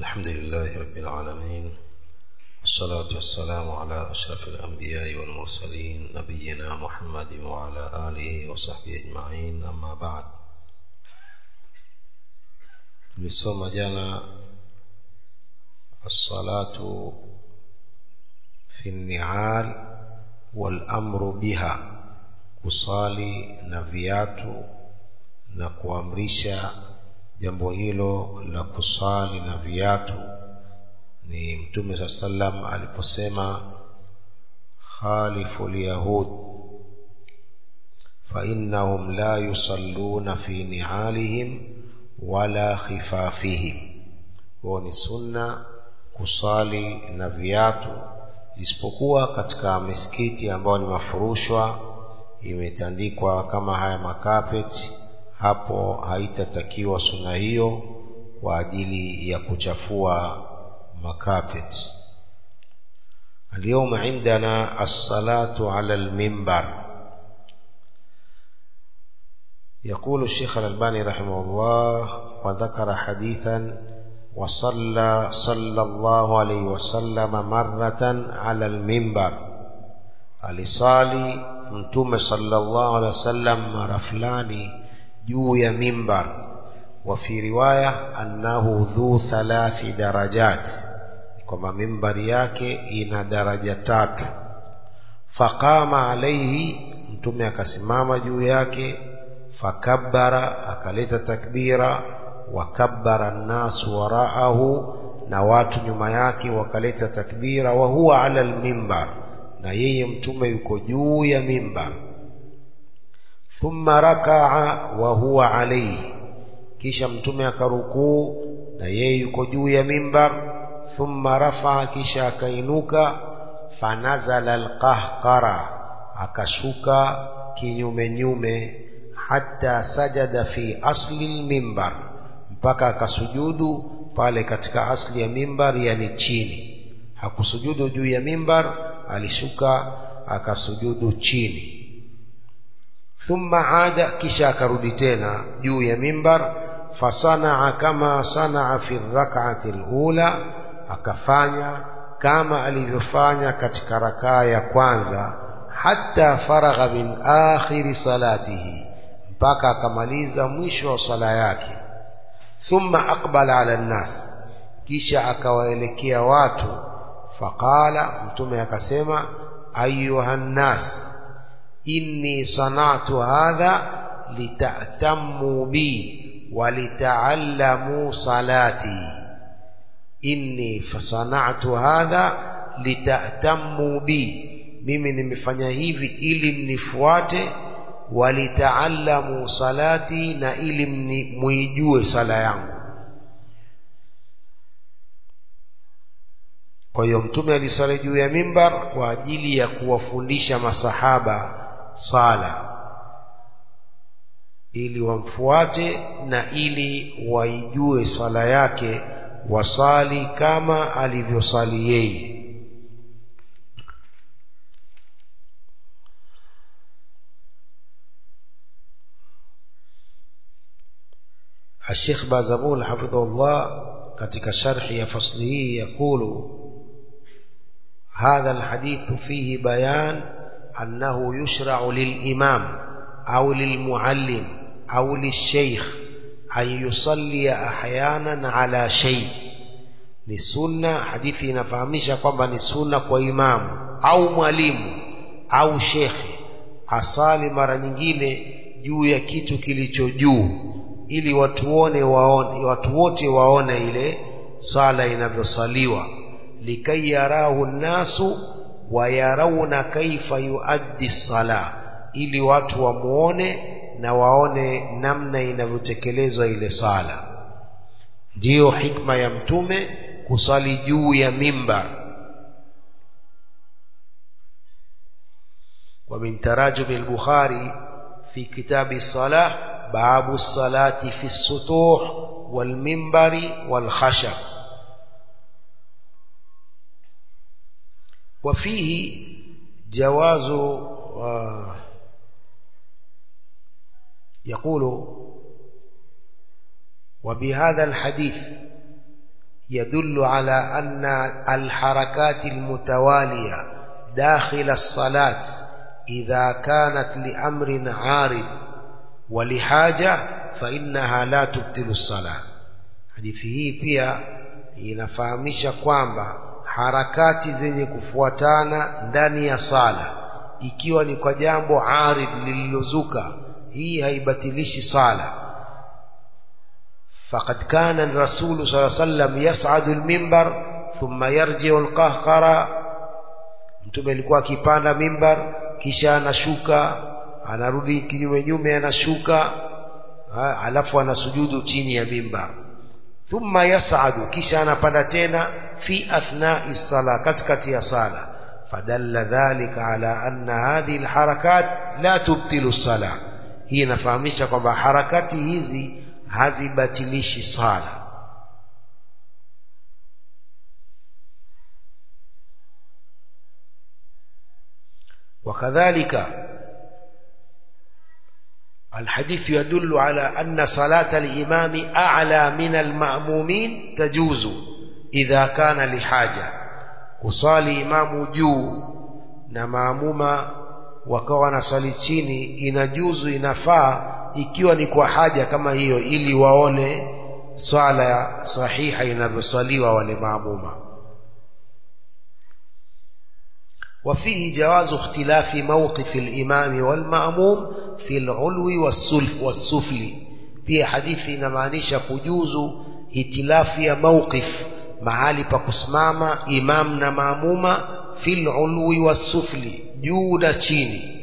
الحمد لله رب العالمين، والصلاة والسلام على أشرف الأنبياء والمرسلين نبينا محمد وعلى آله وصحبه أجمعين. أما بعد، tulisoma jana الصلاة في النعال والأمر بها, kusali na viatu na kuamrisha jambo hilo la kusali na viatu. Ni Mtume sallam aliposema khalifu al-yahud fa innahum la yusalluna fi ni'alihim wala khifafihim. Huo ni sunna kusali na viatu, isipokuwa katika misikiti ambayo ni mafurushwa, imetandikwa kama haya makapeti, hapo haitatakiwa sunna hiyo kwa ajili ya kuchafua makapeti. اليوم عندنا الصلاة على المنبر. يقول الشيخ الألباني رحمه الله وذكر حديثا: صلى الله عليه وسلم مرة على المنبر. alisali Mtume sallallahu alaihi wasallam mara fulani juu ya mimbar. Wa fi riwaya annahu dhu 3 darajat, kwamba mimbari yake ina daraja 3. Faqama alayhi, Mtume akasimama juu yake. Fakabbara, akaleta takbira. Wakabbara an-nasu waraahu, na watu nyuma yake wakaleta takbira. Wa huwa ala al-mimbar, na yeye Mtume yuko juu ya mimbar. Thumma raka'a wa huwa alayhi, kisha Mtume akarukuu na yeye yuko juu ya mimbar. Thumma rafa'a, kisha akainuka. Fanazala al-qahqara, akashuka kinyume nyume. Hatta sajada fi asli al-mimbar, mpaka akasujudu pale katika asli ya mimbar, yani chini. Hakusujudu juu ya mimbar, alishuka akasujudu chini. Thumma aada, kisha akarudi tena juu ya mimbar. Fasanaa kama sanaa fi rak'ati al-ula, akafanya kama alivyofanya katika rakaa ya kwanza. Hatta faragha min akhir salatihi, mpaka akamaliza mwisho wa sala yake. Thumma aqbala ala an-nas, kisha akawaelekea watu. Faqala, Mtume akasema: ayyuhan nas, inni sana'tu hadha lita'tammu bi wa lita'allamu salati. Inni fasana'tu hadha lita'tammu bi, mimi nimefanya hivi ili mnifuate. Wa lita'allamu salati, na ili muijue sala yangu. Kwa hiyo Mtume alisali juu ya mimbar kwa ajili ya kuwafundisha masahaba sala, ili wamfuate na ili waijue sala yake, wasali kama alivyosali yeye. الشيخ بازمول حفظه الله katika sharhi ya fasli hii yakulu: هذا الحديث فيه بيان أنه يشرع للإمام أو للمعلم أو للشيخ أن يصلي أحيانا على شيء. ni sunna, hadithi inafahamisha kwamba ni sunna kwa imamu au mwalimu au shekhe asali mara nyingine juu ya kitu kilicho juu, ili watu wote waone ile sala inavyosaliwa. likai yarahu nasu wa yarawna kaifa yuaddi sala, ili watu wamuone na waone namna inavyotekelezwa ile sala. Ndiyo hikma ya Mtume kusali juu ya mimbar. Wa min tarajum al-Bukhari fi kitab as-salah babu as-salati fi as-sutuh wal mimbari wal khashab. وفيه جواز يقول: وبهذا الحديث يدل على أن الحركات المتوالية داخل الصلاة إذا كانت لأمر عارض ولحاجة فإنها لا تبطل الصلاة. hadithi hii pia inafahamisha kwamba harakati zenye kufuatana ndani ya sala ikiwa ni kwa jambo arid lililozuka, hii haibatilishi sala. faqad kana ar-rasul sallallahu alayhi wasallam yas'adu al-minbar thumma yarji'u al-qahqara, mtume alikuwa akipanda mimbar kisha anashuka, anarudi kinyume nyume, anashuka alafu anasujudu chini ya mimbar. thumma yas'adu, kisha anapanda tena fi athna'i sala, katikati ya sala. fadalla dhalika ala anna hadhihi alharakat la tubtilu as-salah. hii inafahamisha kwamba harakati hizi hazibatilishi sala. وكذلك الحديث يدل على أن صلاة الإمام أعلى من المأمومين تجوز إذا كان لحاجة. kusali imamu juu na maamuma wakawa nasali chini inajuzu, inafaa ikiwa ni kwa haja kama hiyo, ili waone swala sahiha inavyosaliwa wale maamuma. وفيه جواز اختلاف موقف الإمام والمأموم في العلو والسفل. في حديث inamaanisha kujuzu hitilafi ya mawqif, mahali pa kusimama imam na maamuma, fil ulwi wasufli, juu na chini.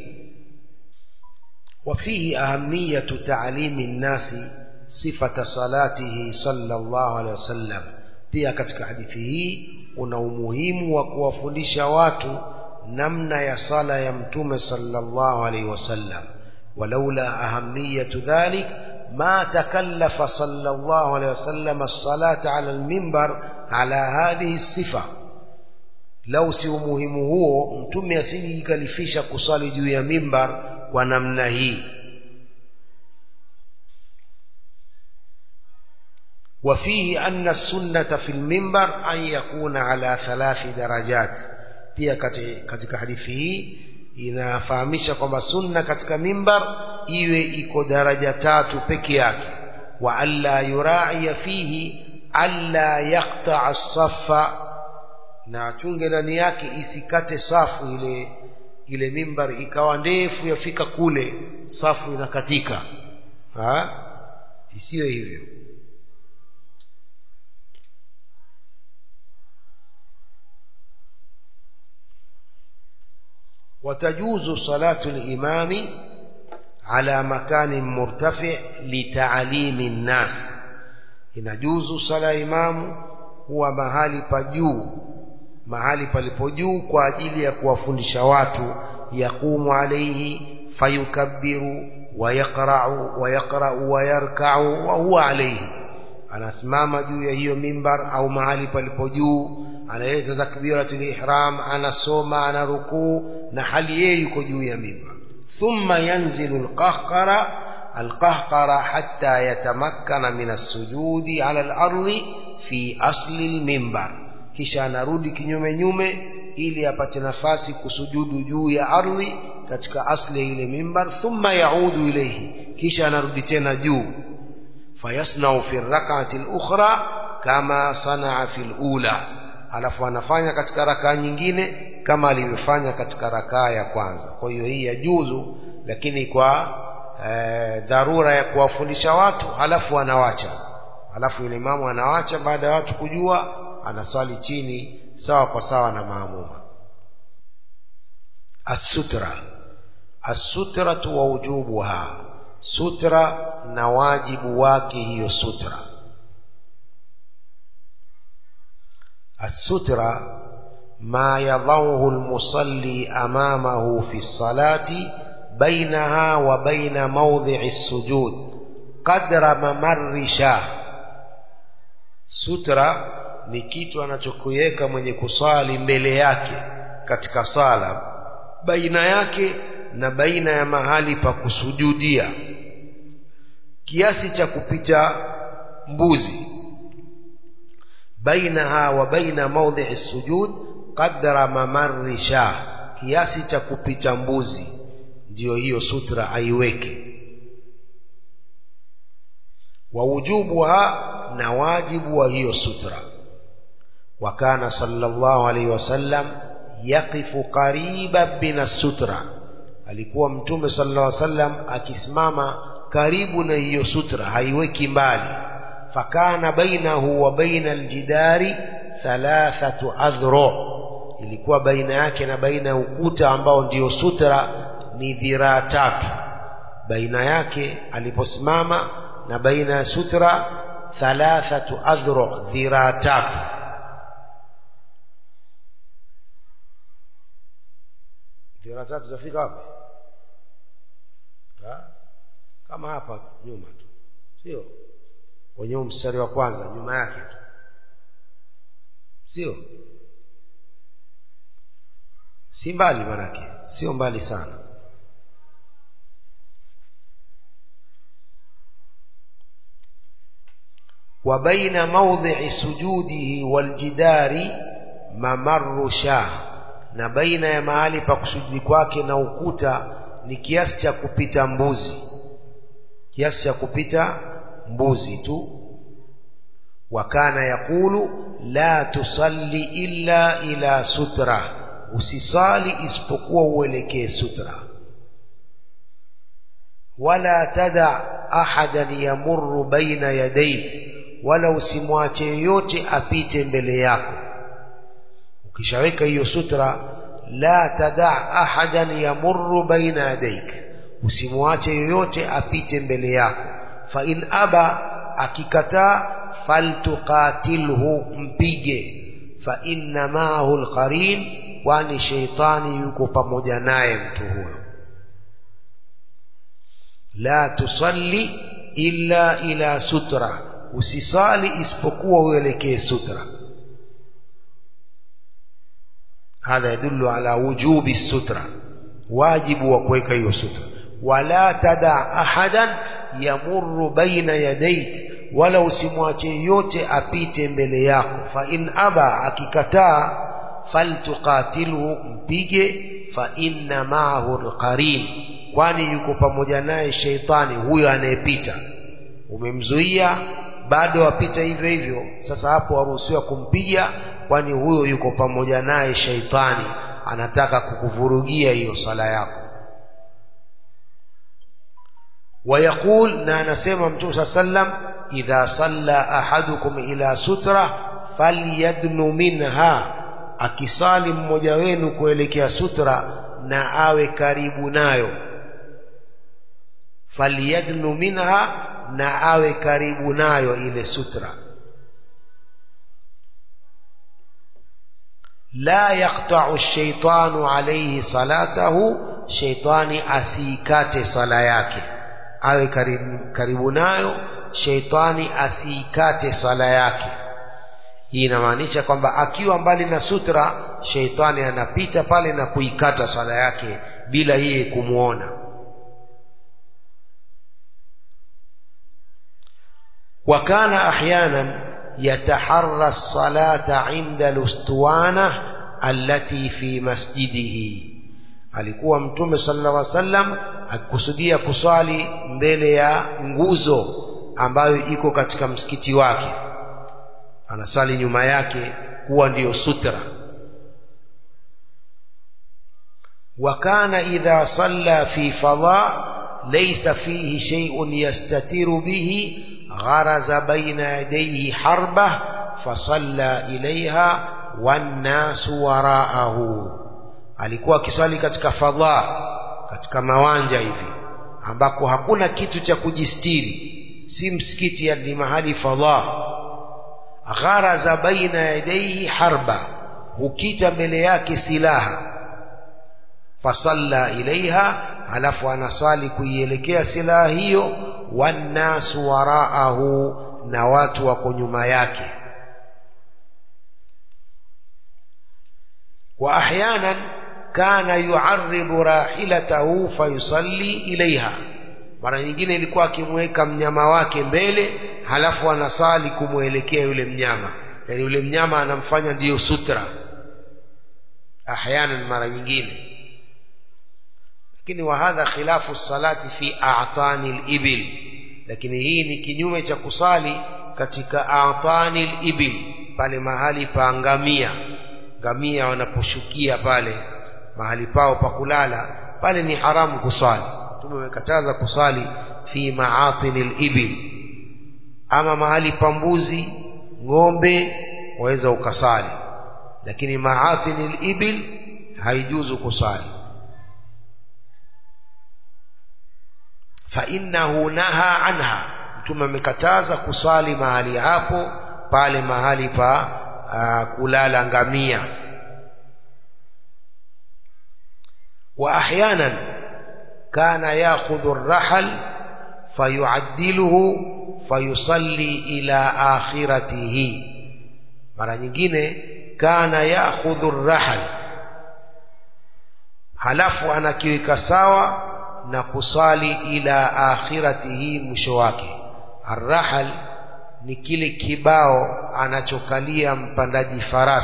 وفيه أهمية تعليم الناس صفة صلاته صلى الله عليه وسلم. pia katika hadithi hii una umuhimu wa kuwafundisha watu namna ya sala ya mtume sallallahu alaihi wasallam. walaula ahamiyatu dhalik ma takallafa sallallahu alaihi wasallam as-salata ala al-minbar ala hadhihi sifa. lau si umuhimu huo, mtume asingejikalifisha kusali juu ya mimbar kwa namna hii. وفيه أن السنة في المنبر أن يكون على 3 درجات. pia katika hadithi hii inafahamisha kwamba sunna katika mimbar iwe iko daraja 3 peke yake. wa alla yura'i fihi alla yaqta'a as-saffa, na achunge ndani yake isikate safu ile mimbar ikawa ndefu yafika kule safu inakatika, isiwe hivyo. وتجوز صلاة الإمام على مكان مرتفع لتعليم الناس. inajuzu sala imamu huwa mahali pa juu, mahali palipo juu kwa ajili ya kuwafundisha watu. yaqumu alayhi fayukabbiru wa yaqra'u wa yarka'u wa huwa alayhi, anasimama juu ya hiyo mimbar au mahali palipo juu, analeta takbiratul ihram, anasoma, anarukuu, na hali yeye yuko juu ya mimbar. thumma yanzilu القهقرة حتى يتمكن من السجود على الأرض في أصل المنبر. kisha anarudi kinyume nyume ili apate nafasi kusujudu juu ya ardhi katika asli ile mimbar. thumma yaudu ilayhi, kisha anarudi tena juu. fayasna'u fi rak'ati al-ukhra kama sana'a fi al-ula, alafu anafanya katika rakaa nyingine kama alivyofanya katika rakaa ya kwanza. kwa hiyo hii yajuzu, lakini kwa dharura ya kuwafundisha watu, halafu anawacha, halafu ile imamu anawacha baada ya watu kujua, anasali chini sawa kwa sawa na maamuma. as-sutra wa wujubuha, sutra na wajibu wake hiyo sutra. as-sutra ma yadhahu al-musalli amamahu fi as-salati bainaha wa baina mawdhi'i as-sujud qadra mamarrisha. sutra ni kitu anachokuweka mwenye kusali mbele yake katika sala, baina yake na baina ya mahali pa kusujudia, kiasi cha kupita mbuzi. bainaha wa baina mawdhi'i sujud qadra mamarri shah, kiasi cha kupita mbuzi, ndio hiyo sutra aiweke. Wa wujubuha, na wajibu wa hiyo sutra. Wa kana sallallahu alayhi wasallam yaqifu qariban min as-sutra, alikuwa mtume sallallahu alayhi wasallam akisimama karibu na hiyo sutra, haiweki mbali. Fakana bainahu wa baina aljidari 3 adhru, ilikuwa baina yake na baina ukuta ambao ndio sutra ni dhiraa 3. Baina yake aliposimama na baina ya sutra 3 adhru, dhiraa 3. Dhiraa 3 zafika wapi? Kama hapa nyuma tu, sio kwenye mstari wa kwanza, nyuma yake tu, sio si mbali, manake sio mbali sana. Wa baina mawdhi'i sujudihi wal jidari mamarru shah, na baina ya mahali pa kusujudi kwake na ukuta ni kiasi cha kupita mbuzi, kiasi cha kupita mbuzi tu. Wa kana yakulu la tusalli illa ila sutra, usisali isipokuwa uelekee sutra. Wala tada ahadan yamurru baina yadayk, wala usimwache yoyote apite mbele yako. Ukishaweka hiyo sutra, la tada ahadan yamurru baina yadayk, usimwache yoyote apite mbele yako. Fa in aba, akikataa, faltuqatilhu, mpige. Fa inna ma'ahu alqarin, kwani shaitani yuko pamoja naye mtu huyo. La tusalli illa ila sutra, usisali isipokuwa uelekee sutra. Hadha yadullu ala wujubi sutra, wajibu wa kuweka hiyo sutra. Wala tada ahadan yamurru baina yadayk, wala usimwache yote apite mbele yako. Fa in aba, akikataa, faltuqatilhu, mpige. Fa inna ma'ahu alqarin, kwani yuko pamoja naye shaitani huyo anayepita. Umemzuia, bado apita hivyo hivyo, sasa hapo waruhusiwa kumpiga, kwani huyo yuko pamoja naye shaitani, anataka kukuvurugia hiyo sala yako. Wayaqul, na anasema mtume sallam, idha salla ahadukum ila sutra falyadnu minha, akisali mmoja wenu kuelekea sutra na awe karibu nayo. Falyadnu minha, na awe karibu nayo ile sutra. La yaqta'u ash-shaytanu alayhi salatahu, shaytani asikate sala yake, awe karibu nayo, shaitani asikate sala yake. Hii inamaanisha kwamba akiwa mbali na sutra, shaitani anapita pale na kuikata sala yake bila yeye kumuona. Wa kana ahyanan yataharra as-salata 'inda al-ustuwana allati fi masjidihi, alikuwa mtume sallallahu alaihi wasallam akikusudia kuswali mbele ya nguzo ambayo iko katika msikiti wake, anasali nyuma yake kuwa ndiyo sutra. Wa kana idha salla fi fadha laysa fihi shay'un yastatiru bihi gharaza baina yadayhi harba fasalla ilayha wan nasu wara'ahu, alikuwa akisali katika fadha, katika mawanja hivi ambako hakuna kitu cha kujistiri, si msikiti, ni mahali fadha. Gharaza baina yadayhi harba, hukita mbele yake silaha. Fasalla ilaiha, alafu anasali kuielekea silaha hiyo. Wannasu waraahu, na watu wako nyuma yake. Wa ahyanan kana yu'arridu rahilatahu fayusalli ilaiha, mara nyingine ilikuwa akimweka mnyama wake mbele, halafu anasali kumwelekea yule mnyama. yani yule mnyama anamfanya ndiyo sutra ahyanan, mara nyingine. Lakini wa hadha khilafu salati fi a'tani al-ibil, lakini hii ni kinyume cha kusali katika a'tani al-ibil, pale mahali pa ngamia. Ngamia wanaposhukia pale mahali pao pa kulala, pale ni haramu kusali. Tumekataza kusali fi ma'atini al-ibil. Ama mahali pa mbuzi, ng'ombe waweza ukasali, lakini ma'atini al-ibil haijuzu kusali. fa innahu naha anha, mtume amekataza kusali mahali hapo, pale mahali pa kulala ngamia. wa ahyanan kana ya'khudhu ar-rahl fayu'addiluhu fayusalli ila akhiratihi. Mara nyingine kana ya'khudhu ar-rahl, halafu anakiweka sawa na kusali ila akhiratihi, mwisho wake. Ar-rahl ni kile kibao anachokalia mpandaji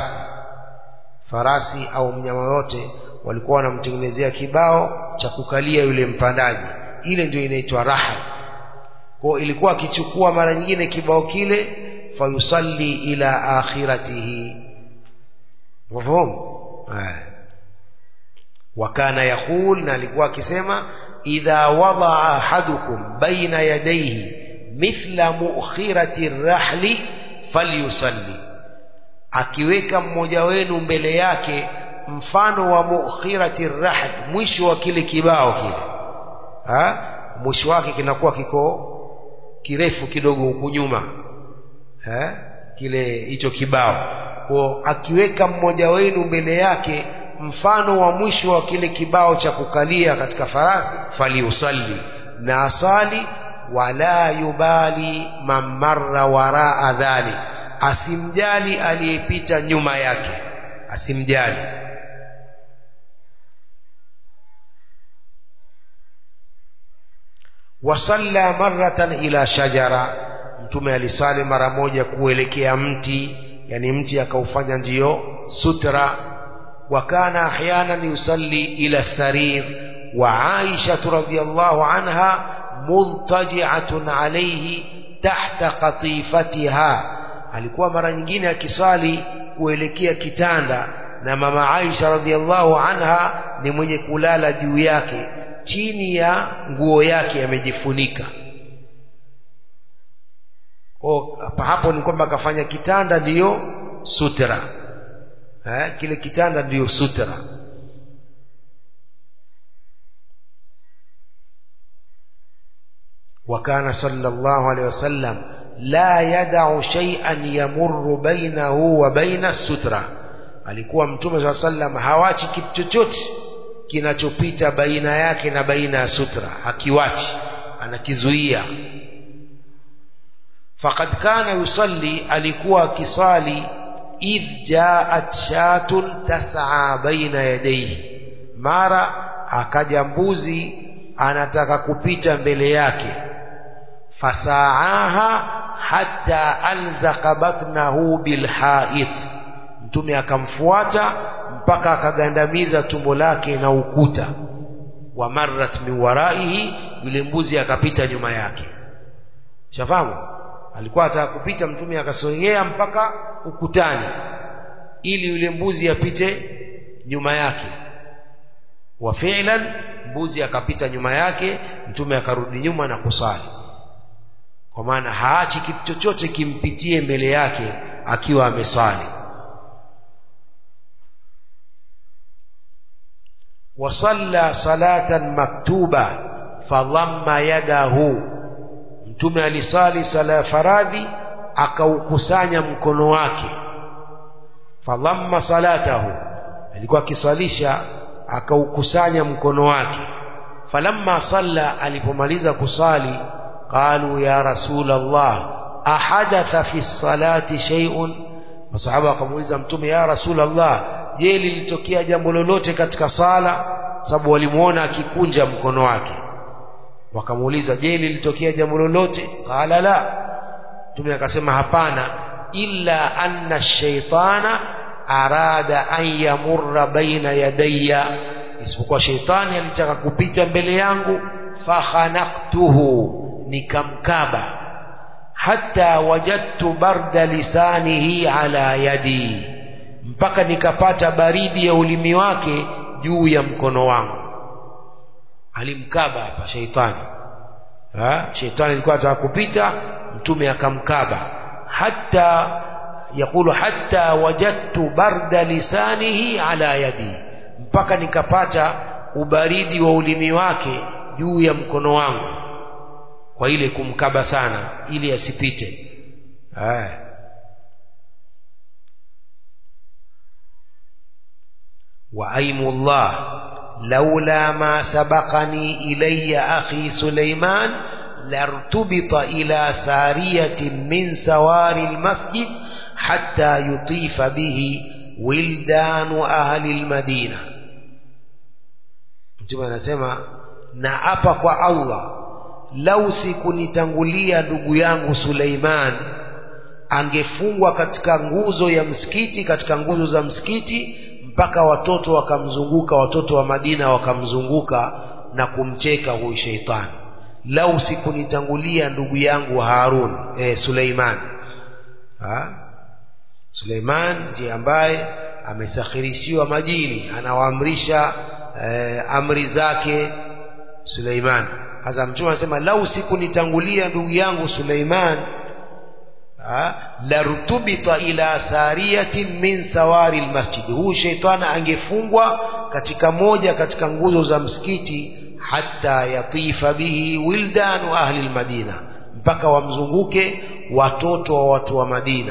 farasi au mnyama yote, walikuwa wanamtengenezea kibao cha kukalia yule mpandaji, ile ndio inaitwa rahl. Kwa ilikuwa akichukua mara nyingine kibao kile, fayusalli ila akhiratihi. Wafahamu? Wakana yaqul, na alikuwa akisema, idha wadaa ahadukum baina yadayhi mithla mu'khirati ar-rahli falyusalli, akiweka mmoja wenu mbele yake mfano wa mu'khirati ar-rahl, mwisho wa kile kibao kile, mwisho wake kinakuwa kiko kirefu kidogo huku nyuma, kile hicho kibao. Kwa akiweka mmoja wenu mbele yake mfano wa mwisho wa kile kibao cha kukalia katika farasi, faliusalli, na asali. Wala yubali man marra waraa dhali, asimjali aliyepita nyuma yake, asimjali. Wasalla marratan ila shajara, mtume alisali mara moja kuelekea mti, yani mti akaufanya ndiyo sutra. Wakana ahyanan yusalli ila sarir, wa Aisha radhiyallahu anha multaji'atun alayhi tahta qatifatiha, alikuwa mara nyingine akisali kuelekea kitanda, na mama Aisha radhiyallahu anha ni mwenye kulala juu yake, chini ya nguo yake amejifunika. Kwa hapo ni kwamba akafanya kitanda ndiyo sutra, kile kitanda ndiyo sutra. وكان صلى الله عليه وسلم لا يدع شيئا يمر بينه وبين السترة, alikuwa mtume صلى الله عليه وسلم hawachi kitu chochote kinachopita baina yake na baina ya sutra, hakiwachi, anakizuia. faqad kana yusalli, alikuwa akisali, idh jaat shatun tas'a baina yadayhi, mara akaja mbuzi anataka kupita mbele yake, fasaaha hatta alzaqa batnahu bilhait, mtume akamfuata mpaka akagandamiza tumbo lake na ukuta. Wa marrat min waraihi, yule mbuzi akapita nyuma yake. Shafahamu? Alikuwa ataka kupita, mtume akasogea mpaka ukutani ili yule mbuzi apite nyuma yake. Wa fi'lan, mbuzi akapita nyuma yake, mtume akarudi nyuma na kusali. Kwa maana haachi kitu chochote kimpitie mbele yake akiwa amesali. Wasalla salatan maktuba fadhamma yadahu, mtume alisali sala faradhi akaukusanya mkono wake. Fadhamma salatahu, alikuwa akisalisha akaukusanya mkono wake. Falamma salla, alipomaliza kusali, qalu ya Rasulullah ahadatha fi salati shay'un, masahaba wakamuuliza mtume, ya Rasulullah, je, lilitokea jambo lolote katika sala? Sababu walimuona akikunja mkono wake. Wakamuuliza, je, lilitokea jambo lolote? Qala la, mtume akasema hapana, illa anna ash-shaytana arada an yamurra baina yadayya, isipokuwa shaitani alitaka kupita mbele yangu. Fakhanaqtuhu, nikamkaba. Hatta wajadtu barda lisanihi ala yadi, mpaka nikapata baridi ya ulimi wake juu ya mkono wangu. Alimkaba hapa shaitani. Shaitani alikuwa anataka kupita, mtume akamkaba. Hatta yakulu hatta wajadtu barda lisanihi ala yadi, mpaka nikapata ubaridi wa ulimi wake juu ya mkono wangu, kwa ile kumkaba sana ili asipite. Wa aimullah laula ma sabaqani ilayya akhi Sulaiman lartubita ila sariyatin min sawari almasjid hatta yutifa bihi wildanu ahli almadina. Mtume anasema, na apa kwa Allah, lau sikunitangulia ndugu yangu Suleiman, angefungwa katika nguzo ya msikiti, katika nguzo za msikiti, mpaka watoto wakamzunguka, watoto wa Madina wakamzunguka na kumcheka huyu shaitani. Lau sikunitangulia ndugu yangu Harun, Suleiman. Suleiman ndiye ambaye amesakhirishiwa majini, anawaamrisha amri zake Suleiman. Hasa mtume anasema, lau sikunitangulia ndugu yangu Suleiman, lartubita ila sariyatin min sawari almasjid, huyu shaitani angefungwa katika moja katika nguzo za msikiti, hatta yatifa bihi wildanu ahli almadina, mpaka wamzunguke watoto wa watu wa Madina.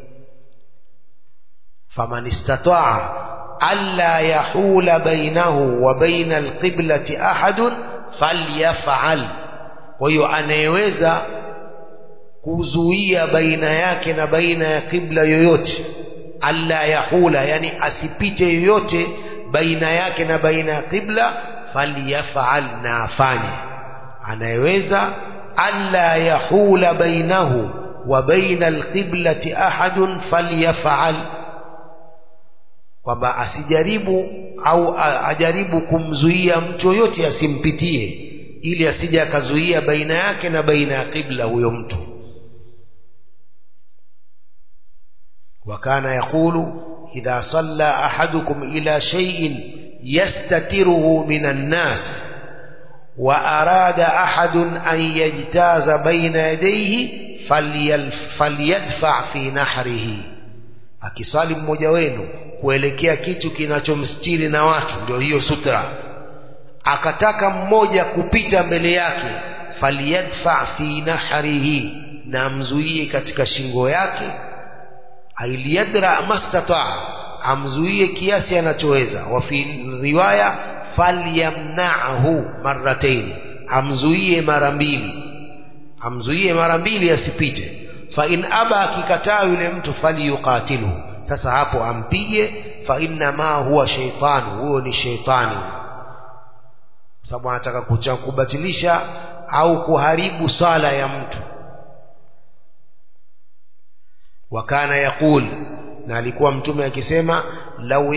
Faman istata'a alla yahula bainahu wa baina alqiblati ahadun falyaf'al, kwa hiyo anayeweza kuzuia baina yake na baina ya kibla yoyote, alla yahula, yani asipite yoyote baina yake na baina ya kibla, falyaf'al, na afanye. Anayeweza alla yahula bainahu wa baina alqiblati ahadun falyaf'al, kwamba asijaribu au ajaribu kumzuia mtu yoyote asimpitie, ili asije akazuia baina yake na baina ya kibla huyo mtu. Wakana yakulu idha salla ahadukum ila shay'in yastatiruhu minan nas wa arada ahadun an yajtaza baina yadayhi falyadfa fi nahrihi, akisali mmoja wenu kuelekea kitu kinachomstiri na watu, ndio hiyo sutra, akataka mmoja kupita mbele yake, falyadfa fi nahrihi, na amzuie katika shingo yake, ailiyadra mastata, amzuie kiasi anachoweza. Wa fi riwaya falyamna'hu marratayn, amzuie mara mbili, amzuie mara mbili asipite. Fa in aba, akikataa yule mtu, falyuqatiluhu, sasa hapo ampige. Fa inna ma huwa shaytan, huyo ni shaitani, sababu anataka kubatilisha au kuharibu sala ya mtu. Wakana yaqul, na alikuwa mtume akisema, law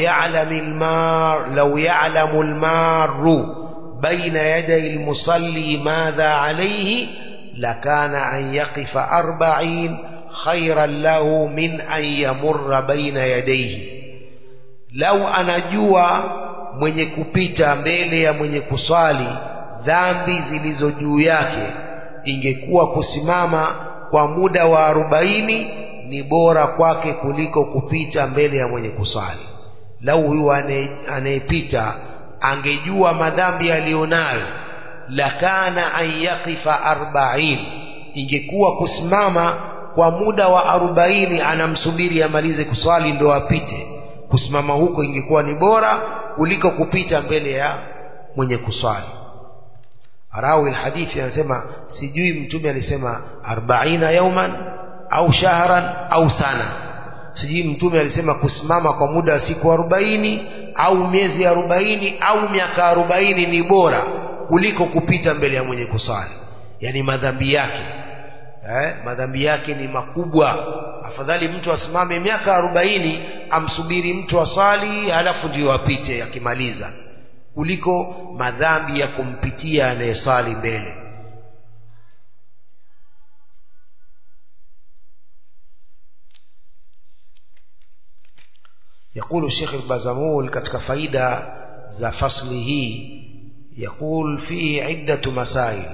ya'lamu al-marru baina yaday al-musalli madha alayhi lakana an yaqifa 40 khayran lahu min an yamurra baina yadayhi. Lau anajua mwenye kupita mbele ya mwenye kuswali dhambi zilizo juu yake, ingekuwa kusimama kwa muda wa 40 ni bora kwake kuliko kupita mbele ya mwenye kuswali. Lau huyu anayepita angejua madhambi alionayo, lakana an yaqifa 40, ingekuwa kusimama kwa muda wa 40, anamsubiri amalize kuswali ndo apite. Kusimama huko ingekuwa ni bora kuliko kupita mbele ya mwenye kuswali. Rawi alhadithi anasema, sijui mtume alisema 40 yauman au shahran au sana, sijui mtume alisema kusimama kwa muda wa siku 40 au miezi 40 au miaka 40 ni bora kuliko kupita mbele ya mwenye kuswali. Yani madhambi yake madhambi yake ni makubwa, afadhali mtu asimame miaka 40 amsubiri mtu asali halafu ndio apite akimaliza, kuliko madhambi ya kumpitia anayesali mbele. يقول الشيخ البازمول katika faida za fasli hii, يقول فيه عدة مسائل.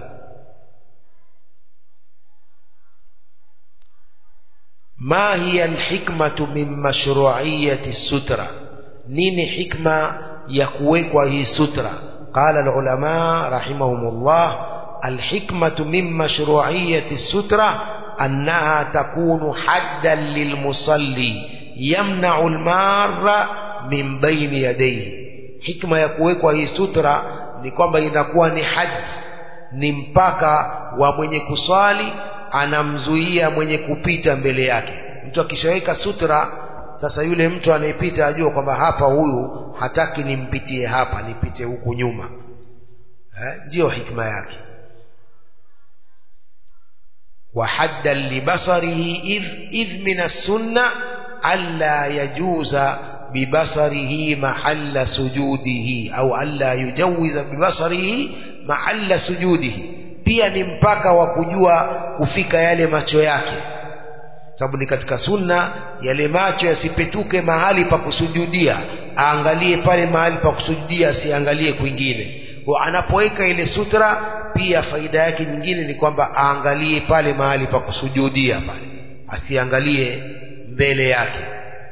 ما هي الحكمة من مشروعية السترة؟ نين حكمة يكويكوا هي سترة؟ قال العلماء رحمهم الله: الحكمة من مشروعية السترة أنها تكون حدا للمصلي يمنع المار من بين يديه. حكمة يكويكوا هي سترة ni kwamba inakuwa ni hadd, ni mpaka wa mwenye kuswali, anamzuia mwenye kupita mbele yake. Mtu akishaweka sutra, sasa yule mtu anayepita ajua kwamba hapa huyu hataki nimpitie hapa, nipite huku nyuma. Ndio hikma yake. wa haddan libasarihi idh min as-sunnah alla yajuza bibasarihi mahalla sujudihi au alla yujawiza bibasarihi mahalla sujudihi. Pia ni mpaka wa kujua kufika yale macho yake, sababu ni katika sunna yale macho yasipetuke mahali pa kusujudia, aangalie pale mahali pa kusujudia, asiangalie kwingine. Kwa anapoweka ile sutra, pia faida yake nyingine ni kwamba aangalie pale mahali pa kusujudia pale, asiangalie mbele yake.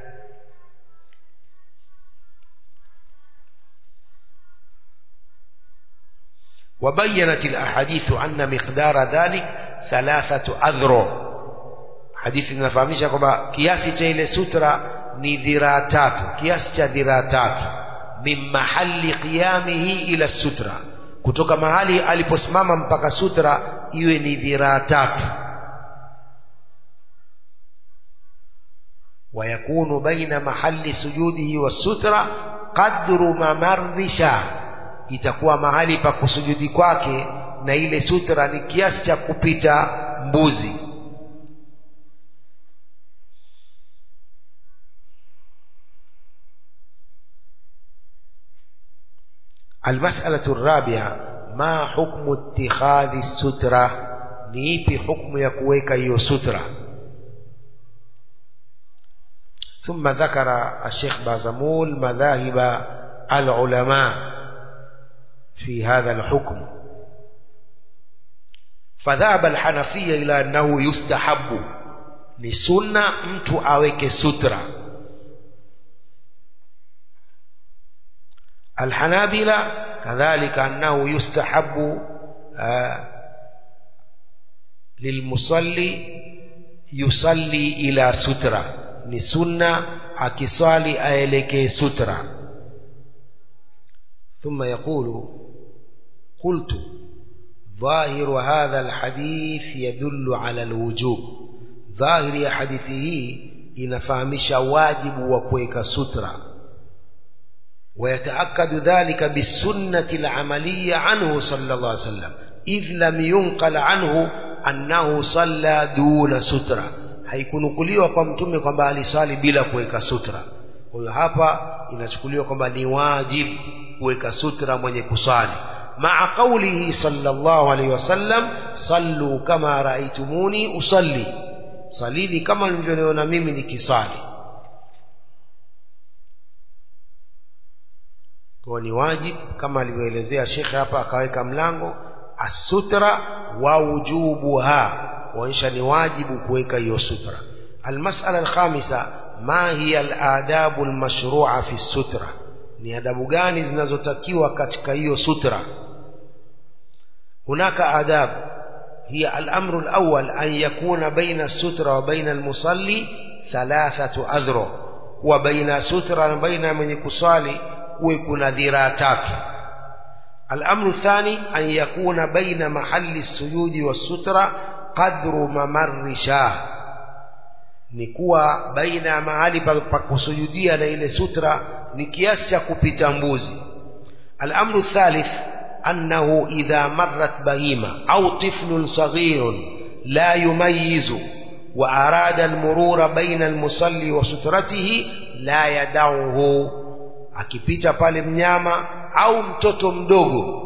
وبينت الأحاديث أن مقدار ذلك 3 أذرع. حديث inafahamisha kwamba kiasi cha ile sutra ni dhiraa 3, kiasi cha dhiraa 3, min mahalli qiyamihi ila sutra, kutoka mahali aliposimama mpaka sutra iwe ni dhiraa 3. ويكون بين محل سجوده والسترة قدر ممر شاة. itakuwa mahali pa kusujudi kwake na ile sutra ni kiasi cha kupita mbuzi. المسألة الرابعة: ما حكم اتخاذ السترة؟ ni ipi hukumu ya kuweka hiyo sutra? ثم ذكر الشيخ بازمول مذاهب العلماء في هذا الحكم. فذهب الحنفية إلى أنه يستحب، لسنة mtu aweke sutra. الحنابلة كذلك أنه يستحب للمصلي يصلي إلى سترة، لسنة akisali aelekee sutra. ثم يقول: قلت ظاهر هذا الحديث يدل على الوجوب. ظاهر حديثه inafahamisha wajibu wa kuweka sutra. ويتأكد ذلك بالسنة العملية عنه صلى الله عليه وسلم إذ لم ينقل عنه أنه صلى دون سترة. haikunukuliwa kwa mtume kwamba alisali bila kuweka sutra. Kwa hiyo hapa inachukuliwa kwamba ni wajibu kuweka sutra mwenye kusali, maa qawlihi sallallahu alaihi wasallam: sallu kama raaitumuni usalli, salini kama mlivyoniona mimi nikisali. Kwa ni wajibu kama alivyoelezea Sheikh hapa, akaweka mlango as-sutra wa wujubuha, waisha ni wajibu kuweka hiyo sutra. Almas'ala alkhamisa: ma hiya aladabu almashru'a fi sutra? ni adabu gani zinazotakiwa katika hiyo sutra? hunaka adab hiya al-amru al-awwal an yakuna baina as-sutra wa baina al-musalli 3 adhra, wa baina sutra na baina mwenye kusali kuwe kuna dhiraa 3. al-amru ath-thani an yakuna baina mahalli as-sujudi was-sutra qadru mamarri shah, ni kuwa baina mahali pa kusujudia na ile sutra ni kiasi cha kupita mbuzi. al-amru ath-thalith annahu idha marrat bahima au tiflun saghirun la yumayyizu وأراد المرور بين المصلي وسترته لا يدعه. akipita pale mnyama au mtoto mdogo,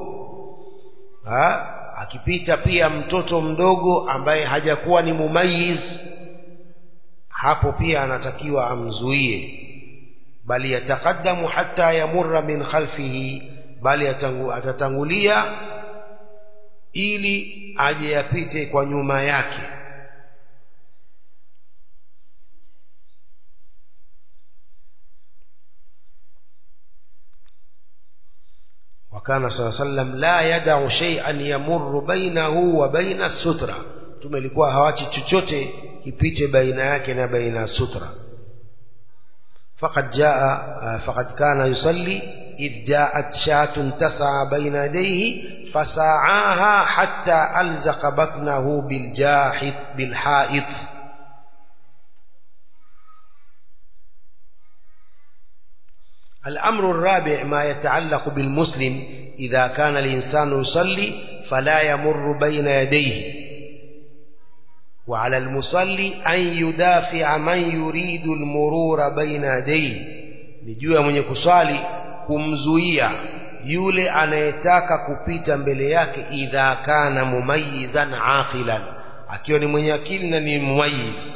akipita pia mtoto mdogo ambaye hajakuwa ni mumayiz, hapo pia anatakiwa amzuie. bali yatakaddamu hatta yamurra min khalfihi, bali atatangulia ili aje yapite kwa nyuma yake. وكان صلى الله عليه وسلم لا يدع شيئا يمر بينه وبين السترة. tumelikuwa hawachi chochote kipite baina yake na baina sutra. فقد كان يصلي إذ جاءت شاة تسعى بين يديه فساعاها حتى ألزق بطنه بالحائط. الأمر الرابع ما يتعلق بالمسلم إذا كان الإنسان يصلي فلا يمر بين يديه. وعلى المصلي أن يدافع من يريد المرور بين يديه. نجua mwenye kusali kumzuia yule anayetaka kupita mbele yake, idha kana mumayyizan aqilan, akiwa ni mwenye akili na ni mumayyiz.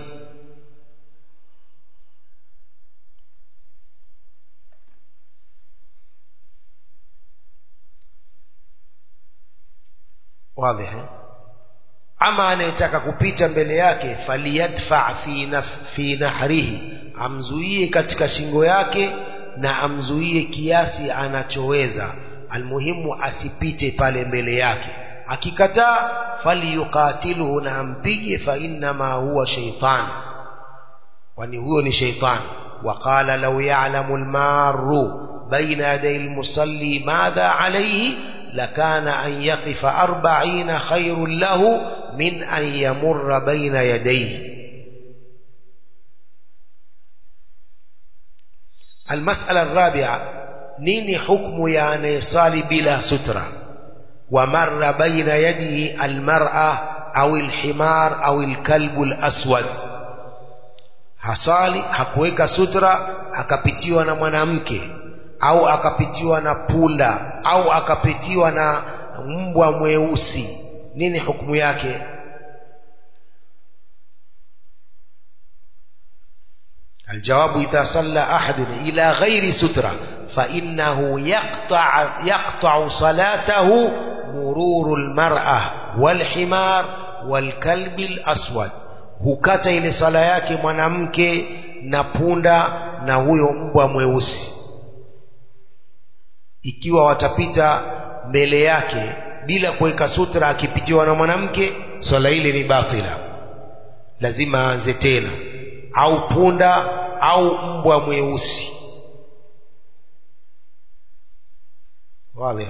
wazi. ama anayetaka kupita mbele yake, faliyadfa fi nahrihi, amzuie katika shingo yake na amzuie kiasi anachoweza. almuhimu asipite pale mbele yake. akikataa faliyuqatiluhu, na ampige, fa inma huwa shaytan, kwani huyo ni shaytan. waqala law ya'lamu almaru baina yaday almusalli madha alayhi لكان أن يقف 40 خير له من أن يمر بين يديه. المسألة الرابعة نيني حكم يعني يصلي بلا سترة ومر بين يده المرأة أو الحمار أو الكلب الأسود. hasali hakuweka sutra akapitiwa na mwanamke au akapitiwa na punda au akapitiwa na mbwa mweusi, nini hukumu yake? الجواب إذا صلى أحد إلى غير سترة فإنه يقطع صلاته مرور المرأة والحمار والكلب الأسود. hukata ile sala yake mwanamke na punda na huyo mbwa mweusi. ikiwa watapita mbele yake bila kuweka sutra, akipitiwa na mwanamke, swala ile ni batila, lazima aanze tena, au punda au mbwa mweusi. wazi.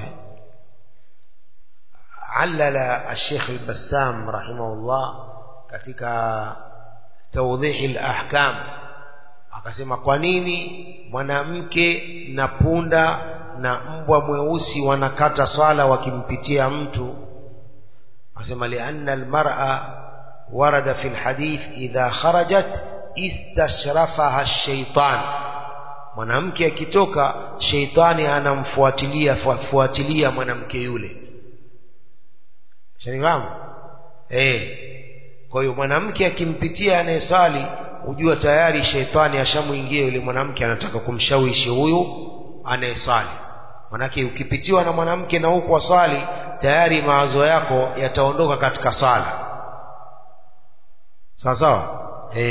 علل الشيخ البسام رحمه الله katika توضيح الأحكام akasema, kwa nini mwanamke na punda na mbwa mweusi wanakata swala wakimpitia mtu? asema lianna almar'a warada fi alhadith idha kharajat istashrafaha ash-shaytan. mwanamke akitoka, sheitani anamfuatilia mwanamke yule. shanifahamu? kwa hiyo mwanamke akimpitia anayesali, ujua tayari sheitani ashamuingia yule mwanamke, anataka kumshawishi huyu anayesali. manake ukipitiwa na mwanamke na huko wasali, tayari mawazo yako yataondoka katika sala. sawa sawa.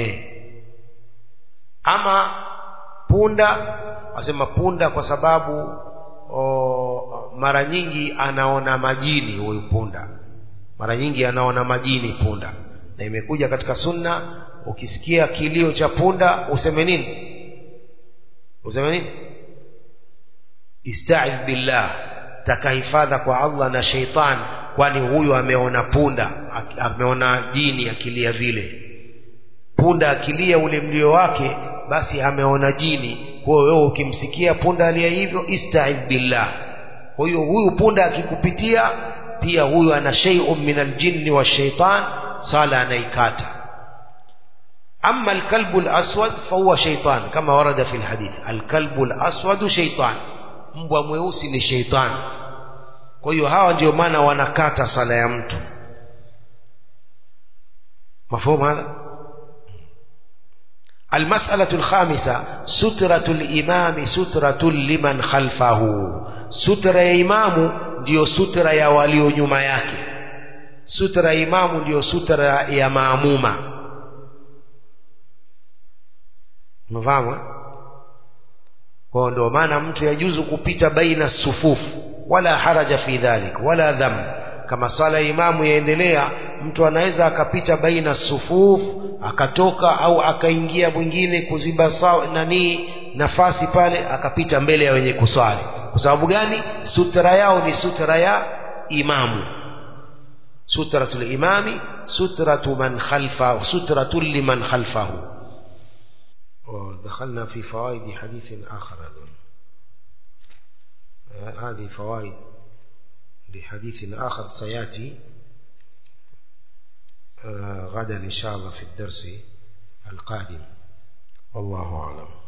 ama punda, wasema punda kwa sababu mara nyingi anaona majini huyu punda, mara nyingi anaona majini punda, na imekuja katika sunna, ukisikia kilio cha punda useme nini? Ista'idh billah, takahifadha kwa Allah na shaitan, kwani huyu ameona punda, ameona jini akilia vile. Punda akilia ule mlio wake, basi ameona jini. Kwa hiyo ukimsikia punda alia hivyo, ista'idh billah. Huyu punda akikupitia pia, huyu ana shay'un min aljinni wa shaitan, sala anaikata. أما الكلب الأسود فهو شيطان كما ورد في الحديث الكلب الأسود شيطان mbwa mweusi ni sheitan. Kwa hiyo hawa ndio maana wanakata sala ya mtu. مفهوم هذا؟ المسألة الخامسة سترة الإمام سترة لمن خلفه. سترة يا إمام ndio سترة ya walio nyuma yake. سترة ya إمام ndio سترة ya maamuma. Mfahamu? Kwa ndio maana mtu yajuzu kupita baina sufufu wala haraja fi dhalik wala dham. Kama sala imamu yaendelea, mtu anaweza akapita baina sufuf akatoka au akaingia mwingine kuziba nafasi pale akapita mbele ya wenye kuswali. Kwa sababu gani? Sutra yao ni sutra ya imamu. Sutratul imami sutratu man khalfa sutratul liman khalfahu. ودخلنا في فوائد حديث آخر. هذه فوائد لحديث آخر سيأتي غدا إن شاء الله في الدرس القادم. والله أعلم.